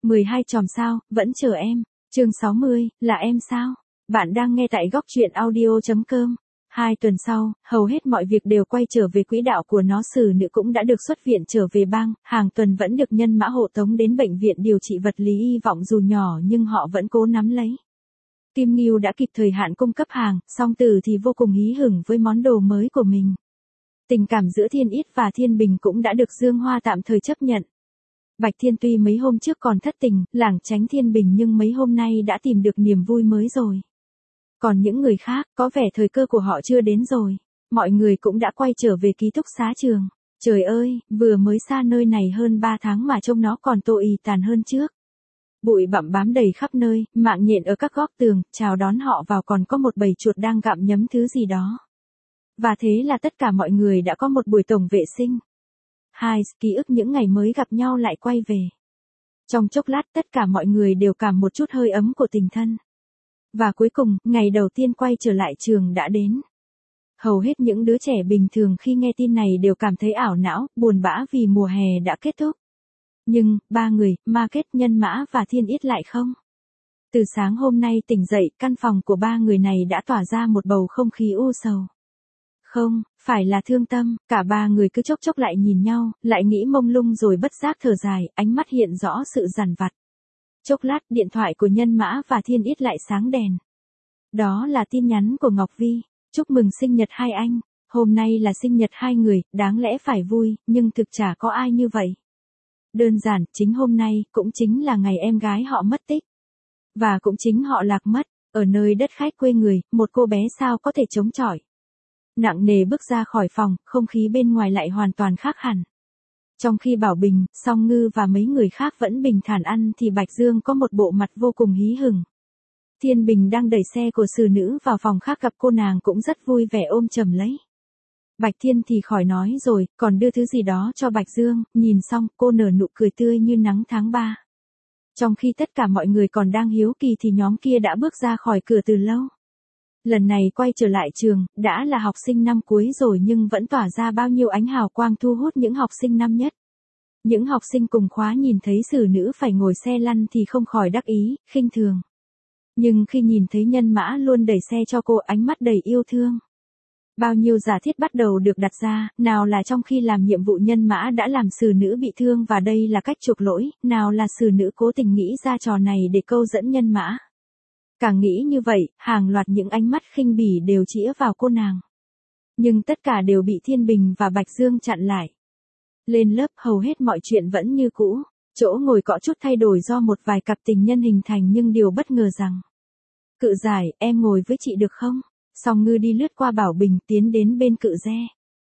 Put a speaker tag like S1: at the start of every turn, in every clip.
S1: 12 chòm sao, vẫn chờ em. Chương 60, là em sao? Bạn đang nghe tại góc truyện audio.com. 2 tuần sau, hầu hết mọi việc đều quay trở về quỹ đạo của nó. Xử nữ cũng đã được xuất viện trở về bang, Hàng Tuần vẫn được nhân mã hộ tống đến bệnh viện điều trị vật lý hy vọng dù nhỏ nhưng họ vẫn cố nắm lấy. Kim Ngưu đã kịp thời hạn cung cấp hàng, Song Tử thì vô cùng hí hửng với món đồ mới của mình. Tình cảm giữa Thiên Ít và Thiên Bình cũng đã được Dương Hoa tạm thời chấp nhận. Bạch Thiên tuy mấy hôm trước còn thất tình, lảng tránh Thiên Bình nhưng mấy hôm nay đã tìm được niềm vui mới rồi. Còn những người khác, có vẻ thời cơ của họ chưa đến rồi. Mọi người cũng đã quay trở về ký túc xá trường. Trời ơi, vừa mới xa nơi này hơn 3 tháng mà trông nó còn tô ì tàn hơn trước. Bụi bặm bám đầy khắp nơi, mạng nhện ở các góc tường, chào đón họ vào còn có một bầy chuột đang gặm nhấm thứ gì đó. Và thế là tất cả mọi người đã có một buổi tổng vệ sinh. Ký ức những ngày mới gặp nhau lại quay về. Trong chốc lát tất cả mọi người đều cảm một chút hơi ấm của tình thân. Và cuối cùng, ngày đầu tiên quay trở lại trường đã đến. Hầu hết những đứa trẻ bình thường khi nghe tin này đều cảm thấy ảo não, buồn bã vì mùa hè đã kết thúc. Nhưng, 3 người, Market, Nhân Mã và Thiên Ít lại không. Từ sáng hôm nay tỉnh dậy, căn phòng của 3 người này đã tỏa ra một bầu không khí u sầu. Không, phải là thương tâm, cả 3 người cứ chốc chốc lại nhìn nhau, lại nghĩ mông lung rồi bất giác thở dài, ánh mắt hiện rõ sự dằn vặt. Chốc lát, điện thoại của Nhân Mã và Thiên Ít lại sáng đèn. Đó là tin nhắn của Ngọc Vi, chúc mừng sinh nhật hai anh, hôm nay là sinh nhật hai người, đáng lẽ phải vui, nhưng thực chả có ai như vậy. Đơn giản, chính hôm nay, cũng chính là ngày em gái họ mất tích. Và cũng chính họ lạc mất, ở nơi đất khách quê người, một cô bé sao có thể chống chọi. Nặng nề bước ra khỏi phòng, không khí bên ngoài lại hoàn toàn khác hẳn. Trong khi Bảo Bình, Song Ngư và mấy người khác vẫn bình thản ăn thì Bạch Dương có một bộ mặt vô cùng hí hửng. Thiên Bình đang đẩy xe của xử nữ vào phòng khác gặp cô nàng cũng rất vui vẻ ôm chầm lấy. Bạch Thiên thì khỏi nói rồi, còn đưa thứ gì đó cho Bạch Dương, nhìn xong cô nở nụ cười tươi như nắng tháng 3. Trong khi tất cả mọi người còn đang hiếu kỳ thì nhóm kia đã bước ra khỏi cửa từ lâu. Lần này quay trở lại trường, đã là học sinh năm cuối rồi nhưng vẫn tỏa ra bao nhiêu ánh hào quang thu hút những học sinh năm nhất. Những học sinh cùng khóa nhìn thấy xử nữ phải ngồi xe lăn thì không khỏi đắc ý, khinh thường. Nhưng khi nhìn thấy Nhân Mã luôn đẩy xe cho cô ánh mắt đầy yêu thương. Bao nhiêu giả thiết bắt đầu được đặt ra, nào là trong khi làm nhiệm vụ Nhân Mã đã làm xử nữ bị thương và đây là cách chuộc lỗi, nào là xử nữ cố tình nghĩ ra trò này để câu dẫn Nhân Mã. Càng nghĩ như vậy, hàng loạt những ánh mắt khinh bỉ đều chĩa vào cô nàng. Nhưng tất cả đều bị Thiên Bình và Bạch Dương chặn lại. Lên lớp hầu hết mọi chuyện vẫn như cũ, chỗ ngồi có chút thay đổi do một vài cặp tình nhân hình thành nhưng điều bất ngờ rằng. Cự Giải, em ngồi với chị được không? Song Ngư đi lướt qua Bảo Bình tiến đến bên Cự Ge.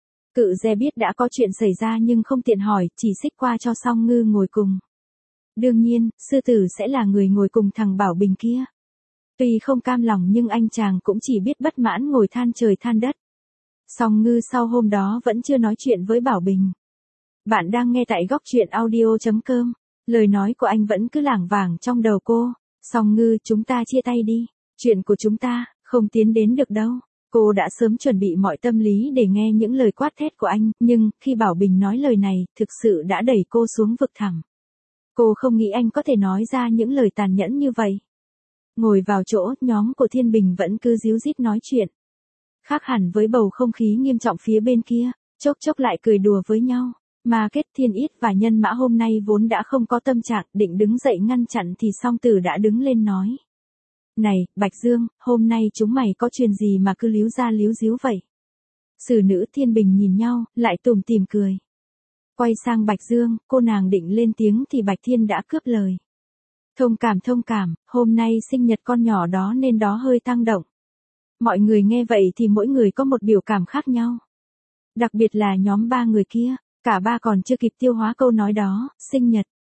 S1: Cự Ge biết đã có chuyện xảy ra nhưng không tiện hỏi, chỉ xích qua cho Song Ngư ngồi cùng. Đương nhiên, sư tử sẽ là người ngồi cùng thằng Bảo Bình kia. Tuy không cam lòng nhưng anh chàng cũng chỉ biết bất mãn ngồi than trời than đất. Song Ngư sau hôm đó vẫn chưa nói chuyện với Bảo Bình. Bạn đang nghe tại góc truyện audio.com. Lời nói của anh vẫn cứ lảng vảng trong đầu cô. Song Ngư, chúng ta chia tay đi. Chuyện của chúng ta, không tiến đến được đâu. Cô đã sớm chuẩn bị mọi tâm lý để nghe những lời quát thét của anh, nhưng khi Bảo Bình nói lời này, thực sự đã đẩy cô xuống vực thẳm. Cô không nghĩ anh có thể nói ra những lời tàn nhẫn như vậy. Ngồi vào chỗ, nhóm của Thiên Bình vẫn cứ díu dít nói chuyện. Khác hẳn với bầu không khí nghiêm trọng phía bên kia, chốc chốc lại cười đùa với nhau. Market, Thiên Ít và Nhân Mã hôm nay vốn đã không có tâm trạng, định đứng dậy ngăn chặn thì Song Tử đã đứng lên nói. Này, Bạch Dương, hôm nay chúng mày có chuyện gì mà cứ líu ra líu díu vậy? Xử nữ Thiên Bình nhìn nhau, lại tủm tỉm cười. Quay sang Bạch Dương, cô nàng định lên tiếng thì Bạch Thiên đã cướp lời. Thông cảm, hôm nay sinh nhật con nhỏ đó nên đó hơi tăng động. Mọi người nghe vậy thì mỗi người có một biểu cảm khác nhau. Đặc biệt là nhóm 3 người kia, cả ba còn chưa kịp tiêu hóa câu nói đó, sinh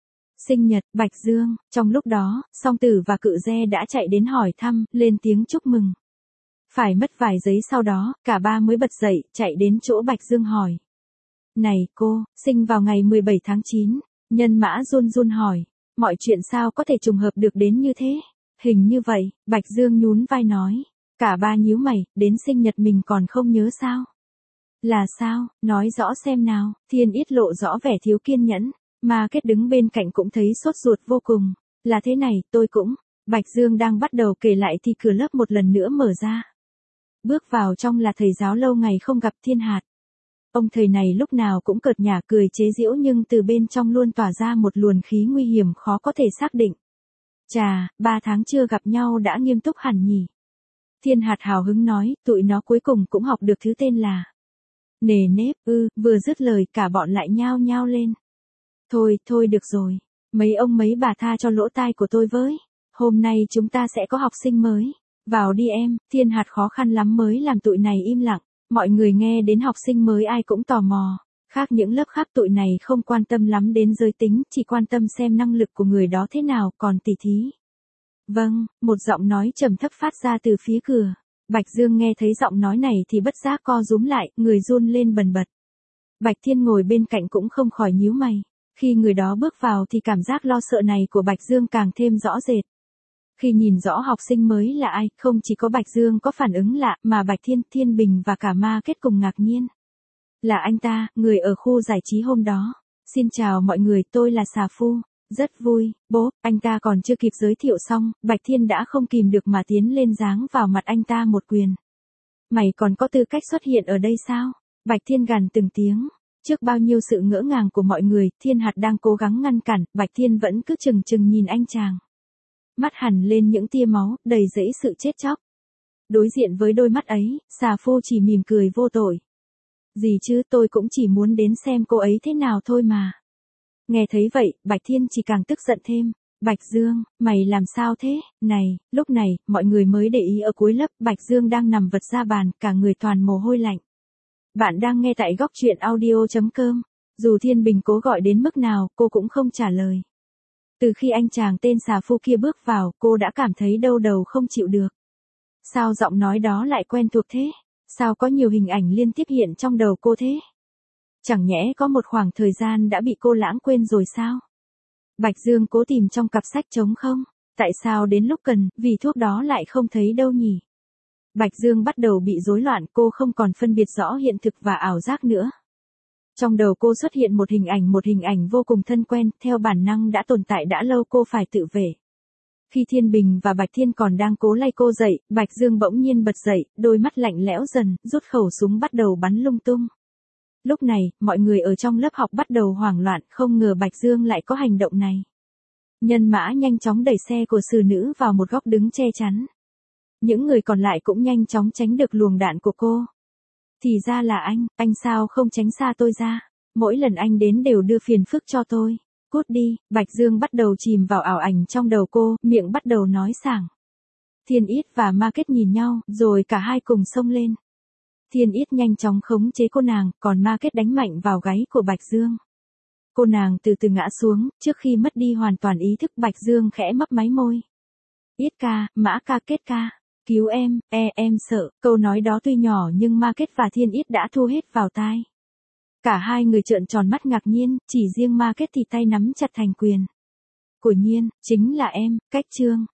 S1: nhật, Bạch Dương, trong lúc đó, Song Tử và Cự Ge đã chạy đến hỏi thăm, lên tiếng chúc mừng. Phải mất vài giây sau đó, cả ba mới bật dậy, chạy đến chỗ Bạch Dương hỏi. Này cô, sinh vào ngày 17 tháng 9, Nhân Mã run run hỏi. Mọi chuyện sao có thể trùng hợp được đến như thế? Hình như vậy, Bạch Dương nhún vai nói. Cả ba nhíu mày, đến sinh nhật mình còn không nhớ sao? Là sao, nói rõ xem nào, Thiên Ít lộ rõ vẻ thiếu kiên nhẫn. Mà Kết đứng bên cạnh cũng thấy sốt ruột vô cùng. Là thế này, tôi cũng. Bạch Dương đang bắt đầu kể lại thì cửa lớp một lần nữa mở ra. Bước vào trong là thầy giáo lâu ngày không gặp Thiên Hạt. Ông thầy này lúc nào cũng cợt nhả cười chế giễu nhưng từ bên trong luôn tỏa ra một luồng khí nguy hiểm khó có thể xác định. Chà, 3 tháng chưa gặp nhau đã nghiêm túc hẳn nhỉ. Thiên Hạt hào hứng nói, tụi nó cuối cùng cũng học được thứ tên là nề nếp, vừa dứt lời cả bọn lại nhao nhao lên. Thôi được rồi, mấy ông mấy bà tha cho lỗ tai của tôi với. Hôm nay chúng ta sẽ có học sinh mới. Vào đi em, Thiên Hạt khó khăn lắm mới làm tụi này im lặng. Mọi người nghe đến học sinh mới ai cũng tò mò. Khác những lớp khác tụi này không quan tâm lắm đến giới tính, chỉ quan tâm xem năng lực của người đó thế nào, còn tỉ thí. Vâng, một giọng nói trầm thấp phát ra từ phía cửa. Bạch Dương nghe thấy giọng nói này thì bất giác co rúm lại, người run lên bần bật. Bạch Thiên ngồi bên cạnh cũng không khỏi nhíu mày. Khi người đó bước vào thì cảm giác lo sợ này của Bạch Dương càng thêm rõ rệt. Khi nhìn rõ học sinh mới là ai, không chỉ có Bạch Dương có phản ứng lạ, mà Bạch Thiên, Thiên Bình và cả Ma Kết cùng ngạc nhiên. Là anh ta, người ở khu giải trí hôm đó. Xin chào mọi người, tôi là Xà Phu. Rất vui, bố, anh ta còn chưa kịp giới thiệu xong, Bạch Thiên đã không kìm được mà tiến lên giáng vào mặt anh ta một quyền. Mày còn có tư cách xuất hiện ở đây sao? Bạch Thiên gằn từng tiếng. Trước bao nhiêu sự ngỡ ngàng của mọi người, Thiên Hạt đang cố gắng ngăn cản, Bạch Thiên vẫn cứ chừng chừng nhìn anh chàng. Mắt hằn lên những tia máu, đầy dẫy sự chết chóc. Đối diện với đôi mắt ấy, Xà Phu chỉ mỉm cười vô tội. Gì chứ, tôi cũng chỉ muốn đến xem cô ấy thế nào thôi mà. Nghe thấy vậy, Bạch Thiên chỉ càng tức giận thêm. Bạch Dương, mày làm sao thế? Này, lúc này, mọi người mới để ý ở cuối lớp, Bạch Dương đang nằm vật ra bàn, cả người toàn mồ hôi lạnh. Bạn đang nghe tại góc truyện audio.com. Dù Thiên Bình cố gọi đến mức nào, cô cũng không trả lời. Từ khi anh chàng tên Xà Phu kia bước vào, cô đã cảm thấy đau đầu không chịu được. Sao giọng nói đó lại quen thuộc thế? Sao có nhiều hình ảnh liên tiếp hiện trong đầu cô thế? Chẳng nhẽ có một khoảng thời gian đã bị cô lãng quên rồi sao? Bạch Dương cố tìm trong cặp sách trống không? Tại sao đến lúc cần, vì thuốc đó lại không thấy đâu nhỉ? Bạch Dương bắt đầu bị rối loạn, cô không còn phân biệt rõ hiện thực và ảo giác nữa. Trong đầu cô xuất hiện một hình ảnh vô cùng thân quen, theo bản năng đã tồn tại đã lâu, cô phải tự vệ. Khi Thiên Bình và Bạch Thiên còn đang cố lay cô dậy, Bạch Dương bỗng nhiên bật dậy, đôi mắt lạnh lẽo dần, rút khẩu súng bắt đầu bắn lung tung. Lúc này, mọi người ở trong lớp học bắt đầu hoảng loạn, không ngờ Bạch Dương lại có hành động này. Nhân mã nhanh chóng đẩy xe của xử nữ vào một góc đứng che chắn. Những người còn lại cũng nhanh chóng tránh được luồng đạn của cô. Thì ra là anh sao không tránh xa tôi ra? Mỗi lần anh đến đều đưa phiền phức cho tôi. Cút đi, Bạch Dương bắt đầu chìm vào ảo ảnh trong đầu cô, miệng bắt đầu nói sảng. Thiên Ít và Ma Kết nhìn nhau, rồi cả hai cùng xông lên. Thiên Ít nhanh chóng khống chế cô nàng, còn Ma Kết đánh mạnh vào gáy của Bạch Dương. Cô nàng từ từ ngã xuống, trước khi mất đi hoàn toàn ý thức, Bạch Dương khẽ mấp máy môi. Ít ca, Mã ca, Kết ca. Cứu em, em sợ. Câu nói đó tuy nhỏ nhưng Ma Kết và Thiên Ít đã thu hết vào tai. Cả hai người trợn tròn mắt ngạc nhiên, chỉ riêng Ma Kết thì tay nắm chặt thành quyền. Của nhiên, chính là em, Cách Trương.